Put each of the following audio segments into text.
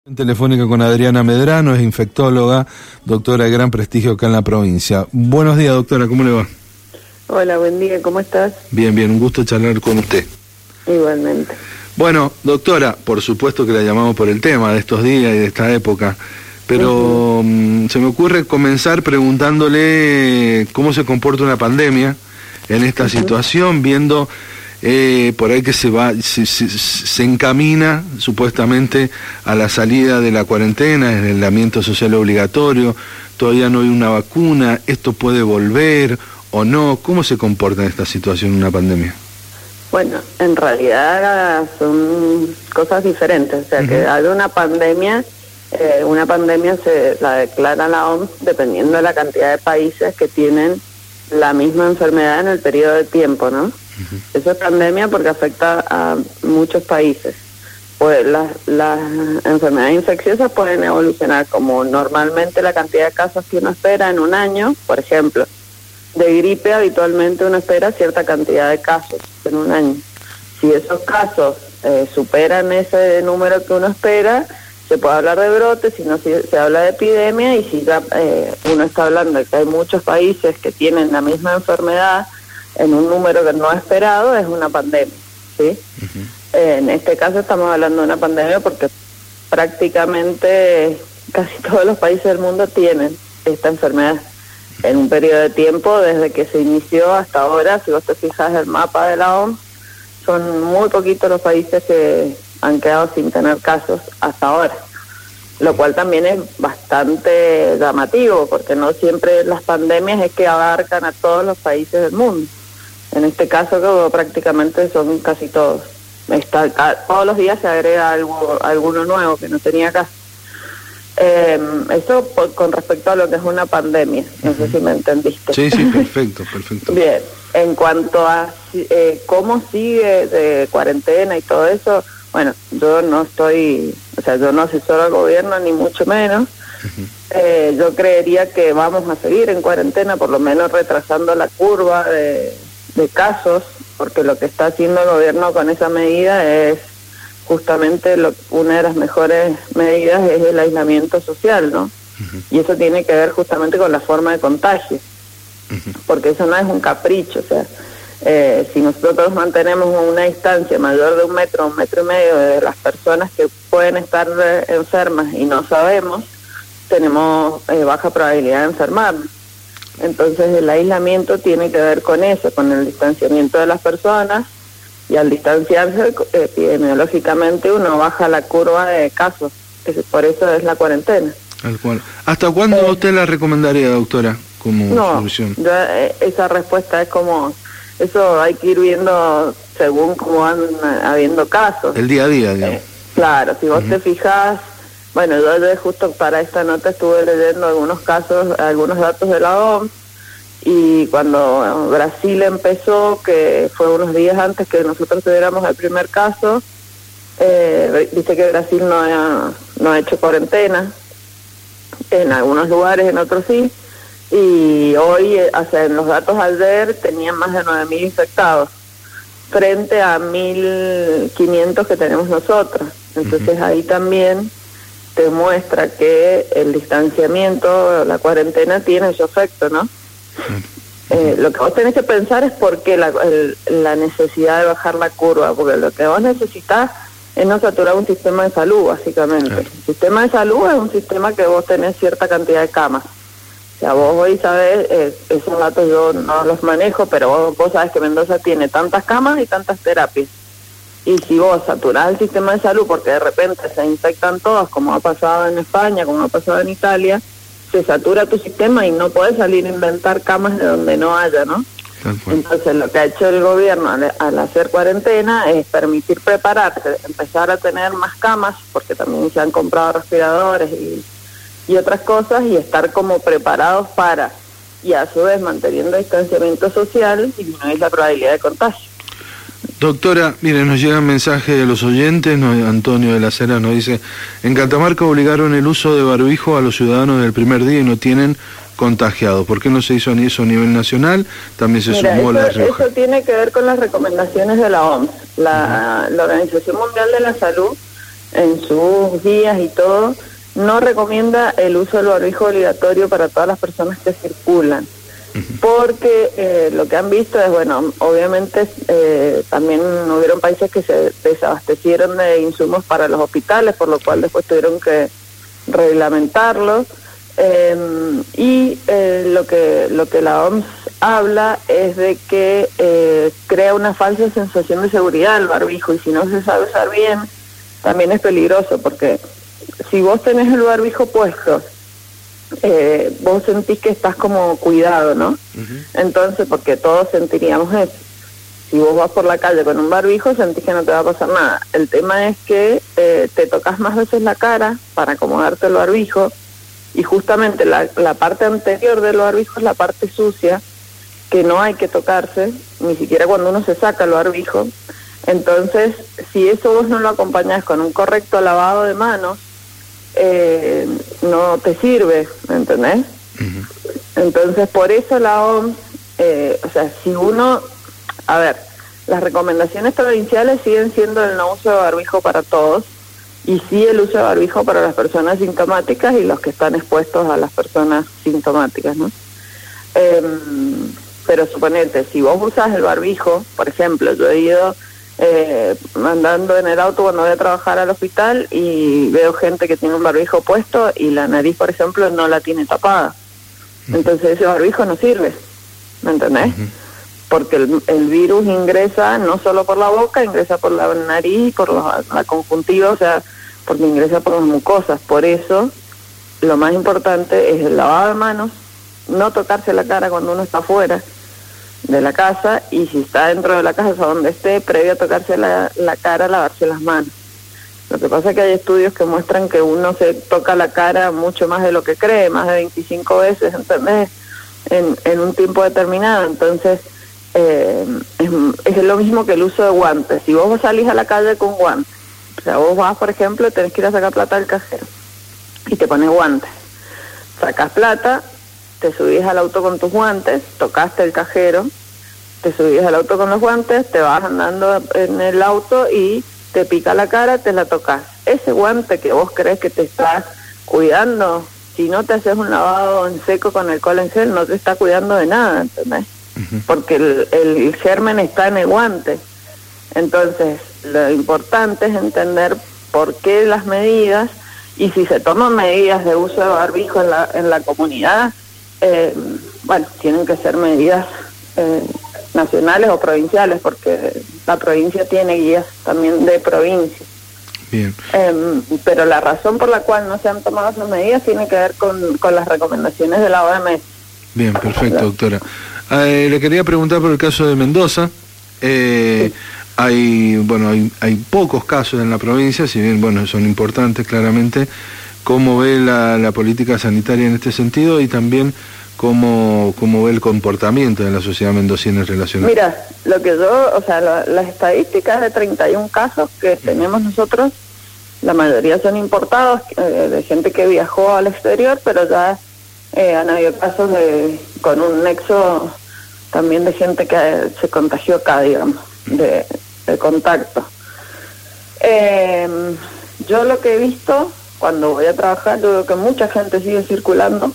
Telefónica con Adriana Medrano, es infectóloga, doctora de gran prestigio acá en la provincia. Buenos días, doctora, ¿cómo le va? Hola, buen día, ¿cómo estás? Bien, un gusto charlar con usted. Igualmente. Bueno, doctora, por supuesto que la llamamos por el tema de estos días y de esta época, pero se me ocurre comenzar preguntándole cómo se comporta una pandemia en esta situación, viendo por ahí que se encamina supuestamente a la salida de la cuarentena, el aislamiento social obligatorio, todavía no hay una vacuna, esto puede volver o no. ¿Cómo se comporta en esta situación una pandemia? Bueno, en realidad son cosas diferentes, o sea, que hay una pandemia se la declara la OMS dependiendo de la cantidad de países que tienen la misma enfermedad en el periodo de tiempo, ¿no? Eso es pandemia porque afecta a muchos países. Pues las enfermedades infecciosas pueden evolucionar como normalmente la cantidad de casos que uno espera en un año. Por ejemplo, de gripe habitualmente uno espera cierta cantidad de casos en un año. Si esos casos superan ese número que uno espera, se puede hablar de brote, si no se habla de epidemia, y si ya uno está hablando de que hay muchos países que tienen la misma enfermedad en un número que no esperado, es una pandemia, ¿sí? En este caso estamos hablando de una pandemia porque prácticamente casi todos los países del mundo tienen esta enfermedad en un periodo de tiempo desde que se inició hasta ahora. Si vos te fijas el mapa de la OMS, son muy poquitos los países que han quedado sin tener casos hasta ahora, lo cual también es bastante llamativo, porque no siempre las pandemias es que abarcan a todos los países del mundo. En este caso prácticamente son casi todos. Todos los días se agrega alguno nuevo que no tenía caso. Eso con respecto a lo que es una pandemia, no sé si me entendiste. Sí, perfecto. Bien, en cuanto a cómo sigue de cuarentena y todo eso, bueno, yo no asesoro al gobierno ni mucho menos. Yo creería que vamos a seguir en cuarentena, por lo menos retrasando la curva de casos, porque lo que está haciendo el gobierno con esa medida es justamente una de las mejores medidas es el aislamiento social, ¿no? Y eso tiene que ver justamente con la forma de contagio, porque eso no es un capricho, o sea, si nosotros mantenemos una distancia mayor de 1 metro, 1,5 metros de las personas que pueden estar enfermas y no sabemos, tenemos baja probabilidad de enfermarnos. Entonces el aislamiento tiene que ver con eso, con el distanciamiento de las personas, y al distanciarse epidemiológicamente uno baja la curva de casos, por eso es la cuarentena. Tal cual. ¿Hasta cuándo usted la recomendaría, doctora, como solución? Esa respuesta es como, eso hay que ir viendo según cómo van habiendo casos. El día a día, digamos. Claro, si vos te fijas, bueno, yo justo para esta nota estuve leyendo algunos datos de la OMS, y cuando Brasil empezó, que fue unos días antes que nosotros tuviéramos el primer caso, dice que Brasil no ha hecho cuarentena, en algunos lugares, en otros sí, y hoy, en los datos ayer, tenían más de 9.000 infectados, frente a 1.500 que tenemos nosotros. Entonces ahí también te muestra que el distanciamiento, la cuarentena tiene su efecto, ¿no? Lo que vos tenés que pensar es por qué la necesidad de bajar la curva, porque lo que vos necesitás es no saturar un sistema de salud, básicamente. El sistema de salud es un sistema que vos tenés cierta cantidad de camas. O sea, vos hoy sabés, esos datos yo no los manejo, pero vos sabés que Mendoza tiene tantas camas y tantas terapias. Y si vos saturás el sistema de salud porque de repente se infectan todos, como ha pasado en España, como ha pasado en Italia, se satura tu sistema y no puedes salir a inventar camas de donde no haya, ¿no? Entonces lo que ha hecho el gobierno al hacer cuarentena es permitir prepararse, empezar a tener más camas, porque también se han comprado respiradores y otras cosas, y estar como preparados para, y a su vez manteniendo distanciamiento social, disminuir la probabilidad de contagio. Doctora, mire, nos llegan mensajes de los oyentes. Antonio de las Heras nos dice: en Catamarca obligaron el uso de barbijo a los ciudadanos del primer día y no tienen contagiados. ¿Por qué no se hizo ni eso a nivel nacional? También se sumó La Rioja. Eso tiene que ver con las recomendaciones de la OMS. La Organización Mundial de la Salud en sus guías y todo, no recomienda el uso del barbijo obligatorio para todas las personas que circulan. Porque lo que han visto es, bueno, obviamente también hubieron países que se desabastecieron de insumos para los hospitales, por lo cual después tuvieron que reglamentarlo. Lo que la OMS habla es de que crea una falsa sensación de seguridad el barbijo, y si no se sabe usar bien, también es peligroso, porque si vos tenés el barbijo puesto, vos sentís que estás como cuidado, ¿no? Entonces, porque todos sentiríamos eso. Si vos vas por la calle con un barbijo, sentís que no te va a pasar nada. El tema es que te tocas más veces la cara para acomodarte el barbijo, y justamente la parte anterior del barbijo es la parte sucia, que no hay que tocarse, ni siquiera cuando uno se saca el barbijo. Entonces, si eso vos no lo acompañás con un correcto lavado de manos, no te sirve, ¿entendés? Entonces, por eso la OMS, o sea, si uno, a ver, las recomendaciones provinciales siguen siendo el no uso de barbijo para todos, y sí el uso de barbijo para las personas sintomáticas y los que están expuestos a las personas sintomáticas, ¿no? Pero suponete, si vos usas el barbijo, por ejemplo, yo he ido andando en el auto cuando voy a trabajar al hospital y veo gente que tiene un barbijo puesto y la nariz, por ejemplo, no la tiene tapada. Entonces ese barbijo no sirve, ¿me entendés? Porque el virus ingresa no solo por la boca, ingresa por la nariz, por la conjuntiva, o sea, porque ingresa por las mucosas. Por eso, lo más importante es el lavado de manos, no tocarse la cara cuando uno está afuera de la casa, y si está dentro de la casa, o donde esté, previo a tocarse la cara, lavarse las manos. Lo que pasa es que hay estudios que muestran que uno se toca la cara mucho más de lo que cree, más de 25 veces, ¿entendés? En un tiempo determinado. Entonces, es lo mismo que el uso de guantes. Si vos salís a la calle con guantes, o sea, vos vas, por ejemplo, tenés que ir a sacar plata del cajero y te pones guantes, sacás plata, te subís al auto con tus guantes, tocaste el cajero, te subís al auto con los guantes, te vas andando en el auto y te pica la cara, te la tocas. Ese guante que vos crees que te estás cuidando, si no te haces un lavado en seco con alcohol en gel, no te está cuidando de nada, ¿entendés? Porque el germen está en el guante. Entonces, lo importante es entender por qué las medidas, y si se toman medidas de uso de barbijo en la comunidad, bueno, tienen que ser medidas nacionales o provinciales, porque la provincia tiene guías también de provincia. Bien. Pero la razón por la cual no se han tomado esas medidas tiene que ver con las recomendaciones de la OMS. Bien, perfecto, doctora. Le quería preguntar por el caso de Mendoza. Sí. Hay pocos casos en la provincia, si bien bueno son importantes claramente. ¿Cómo ve la política sanitaria en este sentido, y también cómo ve el comportamiento de la sociedad mendocina en relación a... Mira, lo que yo, o sea, las estadísticas de 31 casos que tenemos nosotros, la mayoría son importados, de gente que viajó al exterior, pero ya han habido casos con un nexo también de gente que se contagió acá, digamos, de contacto. Yo lo que he visto cuando voy a trabajar, yo veo que mucha gente sigue circulando,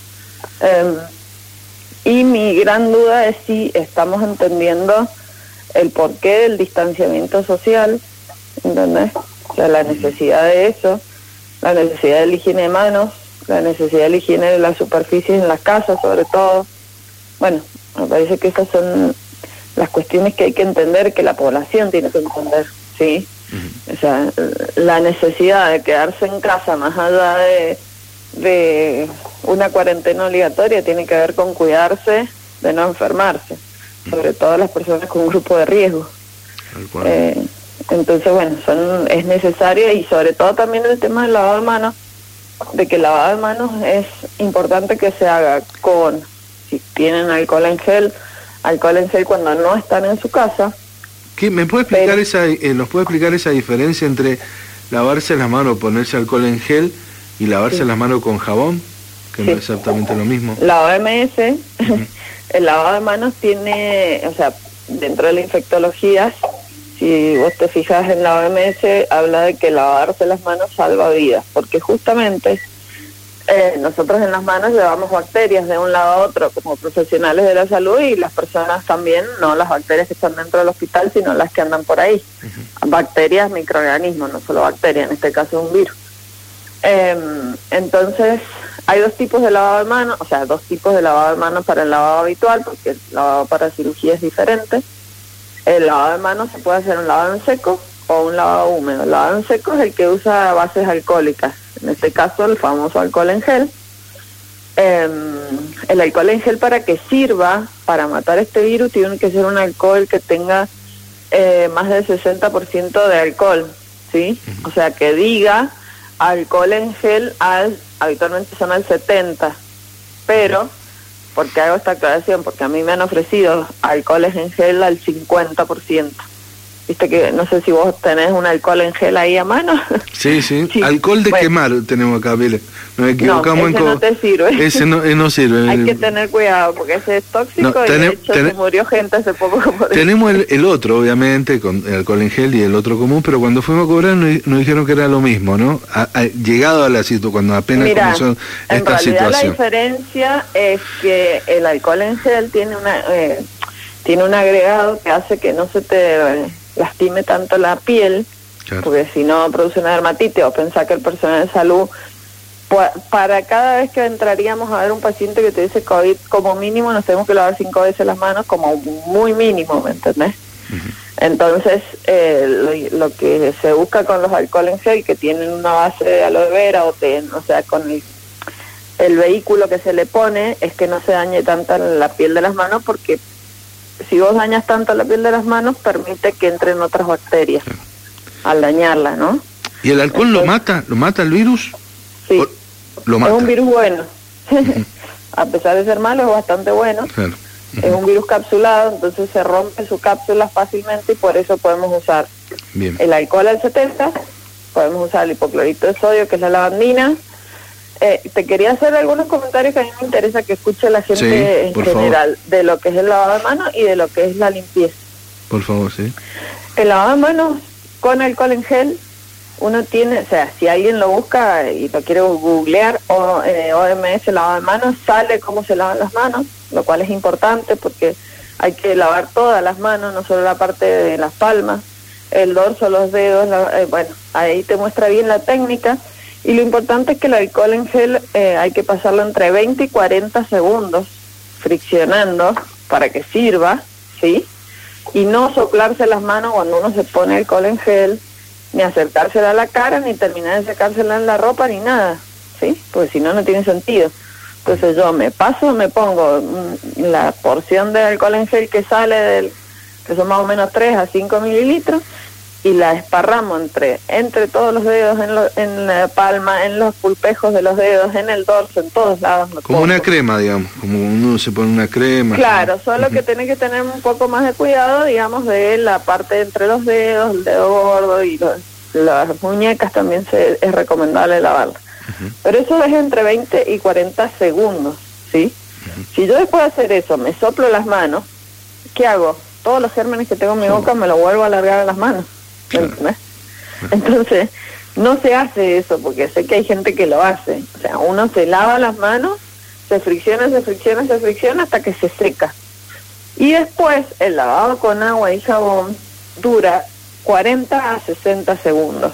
y mi gran duda es si estamos entendiendo el porqué del distanciamiento social, ¿entendés? O sea, la necesidad de eso, la necesidad de la higiene de manos, la necesidad de la higiene de las superficies en las casas, sobre todo. Bueno, me parece que esas son las cuestiones que hay que entender, que la población tiene que entender, ¿sí? O sea, la necesidad de quedarse en casa más allá de una cuarentena obligatoria tiene que ver con cuidarse de no enfermarse, sobre todo las personas con un grupo de riesgo. Entonces, bueno, es necesario, y sobre todo también el tema del lavado de manos, de que el lavado de manos es importante que se haga con, si tienen alcohol en gel cuando no están en su casa. ¿Qué, ¿Me puede explicar nos puede explicar esa diferencia entre lavarse las manos, ponerse alcohol en gel, y lavarse las manos con jabón, que no es exactamente lo mismo? La OMS, el lavado de manos tiene, o sea, dentro de la infectología, si vos te fijas en la OMS, habla de que lavarse las manos salva vidas, porque justamente nosotros en las manos llevamos bacterias de un lado a otro como profesionales de la salud, y las personas también, no las bacterias que están dentro del hospital, sino las que andan por ahí. Bacterias, microorganismos, no solo bacterias, en este caso un virus. Entonces, hay dos tipos de lavado de manos, o sea, dos tipos de lavado de manos para el lavado habitual, porque el lavado para cirugía es diferente. El lavado de manos se puede hacer un lavado en seco o un lavado húmedo. El lavado en seco es el que usa bases alcohólicas, en este caso el famoso alcohol en gel. El alcohol en gel, para que sirva para matar este virus, tiene que ser un alcohol que tenga más del 60% de alcohol, ¿sí? O sea, que diga alcohol en gel, habitualmente son al 70%, pero, ¿por qué hago esta aclaración? Porque a mí me han ofrecido alcoholes en gel al 50%. Viste que, no sé si vos tenés un alcohol en gel ahí a mano. Sí. Alcohol de quemar tenemos acá, Vile. Nos equivocamos ese no te sirve. Ese no sirve. Hay que tener cuidado, porque ese es tóxico, y de hecho se murió gente hace poco por tenemos el otro, obviamente, con el alcohol en gel y el otro común, pero cuando fuimos a cobrar nos dijeron que era lo mismo, ¿no? Llegado a la situación, cuando apenas comenzó esta situación. La diferencia es que el alcohol en gel tiene un agregado que hace que no se te lastime tanto la piel, claro, porque si no produce una dermatitis, o pensar que el personal de salud, para cada vez que entraríamos a ver un paciente que te dice COVID, como mínimo nos tenemos que lavar 5 veces las manos, como muy mínimo, ¿me entendés? Entonces, lo que se busca con los alcohol en gel, que tienen una base de aloe vera, o sea, con el vehículo que se le pone, es que no se dañe tanto la piel de las manos, porque si vos dañas tanto la piel de las manos, permite que entren otras bacterias al dañarla, ¿no? ¿Y el alcohol lo mata el virus? Sí, lo mata. Es un virus bueno. A pesar de ser malo, es bastante bueno. Claro. Es un virus capsulado, entonces se rompe su cápsula fácilmente, y por eso podemos usar el alcohol al 70%, podemos usar el hipoclorito de sodio, que es la lavandina. Te quería hacer algunos comentarios que a mí me interesa que escuche la gente en general, de lo que es el lavado de manos y de lo que es la limpieza. Por favor, sí. El lavado de manos con alcohol en gel, uno tiene, o sea, si alguien lo busca y lo quiere googlear, OMS lavado de manos, sale cómo se lavan las manos, lo cual es importante porque hay que lavar todas las manos, no solo la parte de las palmas, el dorso, los dedos, bueno, ahí te muestra bien la técnica. Y lo importante es que el alcohol en gel hay que pasarlo entre 20 y 40 segundos friccionando para que sirva, ¿sí? Y no soplarse las manos cuando uno se pone alcohol en gel, ni acercársela a la cara, ni terminar de secársela en la ropa, ni nada, ¿sí? Porque si no, no tiene sentido. Entonces yo me pongo la porción de alcohol en gel que sale que son más o menos 3 a 5 mililitros, y la esparramos entre todos los dedos, en la palma, en los pulpejos de los dedos, en el dorso, en todos lados. Como una crema, digamos, como uno se pone una crema. Claro, solo que tiene que tener un poco más de cuidado, digamos, de la parte entre los dedos, el dedo gordo y las muñecas también es recomendable lavarlas. Pero eso es entre 20 y 40 segundos, ¿sí? Si yo después de hacer eso me soplo las manos, ¿qué hago? Todos los gérmenes que tengo en mi boca me los vuelvo a alargar a las manos. Claro. Entonces, no se hace eso, porque sé que hay gente que lo hace. O sea, uno se lava las manos, se fricciona hasta que se seca. Y después, el lavado con agua y jabón dura 40 a 60 segundos.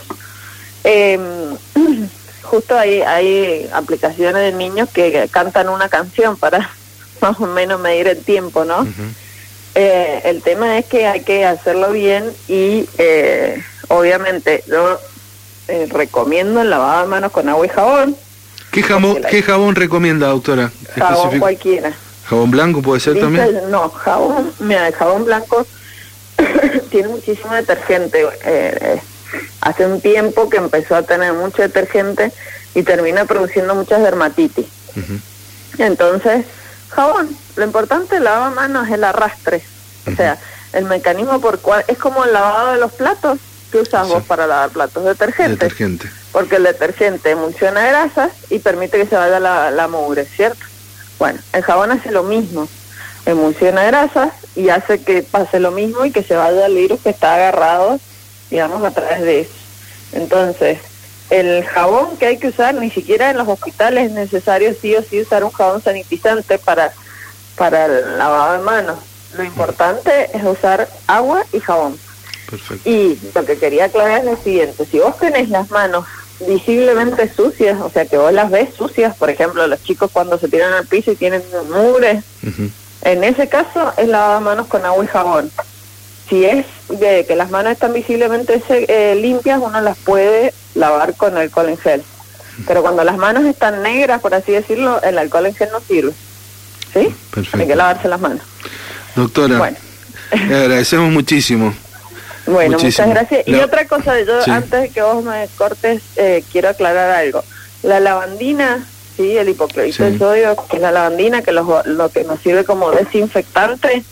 Justo hay aplicaciones de niños que cantan una canción para más o menos medir el tiempo, ¿no? El tema es que hay que hacerlo bien, y obviamente yo recomiendo el lavado de manos con agua y jabón. ¿Qué jabón recomienda, doctora? Jabón cualquiera. ¿Jabón blanco puede ser también? No, el jabón blanco tiene muchísimo detergente. Hace un tiempo que empezó a tener mucho detergente y termina produciendo muchas dermatitis. Entonces, jabón, lo importante del lavamanos es el arrastre. O sea, el mecanismo por cual es como el lavado de los platos que usas vos para lavar platos, detergente. Porque el detergente emulsiona grasas y permite que se vaya la mugre, ¿cierto? Bueno, el jabón hace lo mismo. emulsiona grasas y hace que pase lo mismo y que se vaya el virus que está agarrado, digamos, a través de eso. Entonces, el jabón que hay que usar, ni siquiera en los hospitales es necesario sí o sí usar un jabón sanitizante para el lavado de manos. Lo importante es usar agua y jabón. Perfecto. Y lo que quería aclarar es lo siguiente: si vos tenés las manos visiblemente sucias, o sea que vos las ves sucias, por ejemplo los chicos cuando se tiran al piso y tienen mugre, en ese caso es lavado de manos con agua y jabón. Si es de que las manos están visiblemente limpias, uno las puede lavar con alcohol en gel. Pero cuando las manos están negras, por así decirlo, el alcohol en gel no sirve. ¿Sí? Perfecto. Hay que lavarse las manos. Doctora, bueno, le agradecemos muchísimo. Bueno, muchísimo. Muchas gracias. Y otra cosa, yo antes de que vos me cortes, quiero aclarar algo. La lavandina, sí, el hipoclorito de sodio, que es la lavandina, que lo que nos sirve como desinfectante,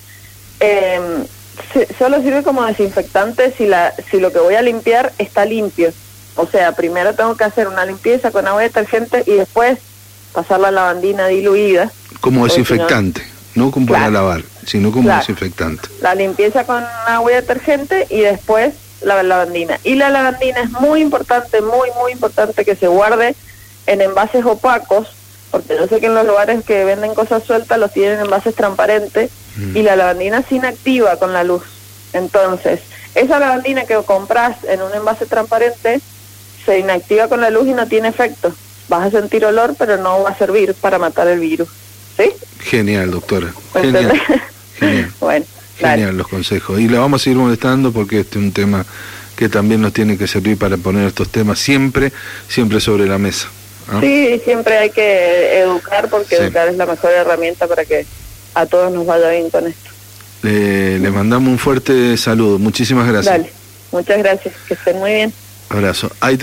solo sirve como desinfectante si lo que voy a limpiar está limpio. O sea, primero tengo que hacer una limpieza con agua detergente y después pasar la lavandina diluida. Como desinfectante, no como para lavar, sino como desinfectante. La limpieza con agua detergente y después la lavandina. Y la lavandina es muy importante, muy importante que se guarde en envases opacos, porque yo sé que en los lugares que venden cosas sueltas los tienen en envases transparentes, y la lavandina se inactiva con la luz. Entonces, esa lavandina que compras en un envase transparente se inactiva con la luz y no tiene efecto. Vas a sentir olor, pero no va a servir para matar el virus. ¿Sí? Genial, doctora. Genial. Genial. Bueno, genial dale. Los consejos. Y la vamos a seguir molestando porque este es un tema que también nos tiene que servir para poner estos temas siempre sobre la mesa. ¿Ah? Sí, siempre hay que educar, porque educar es la mejor herramienta para que a todos nos vaya bien con esto. Le mandamos un fuerte saludo. Muchísimas gracias. Dale, muchas gracias. Que estén muy bien. Abrazo. Ahí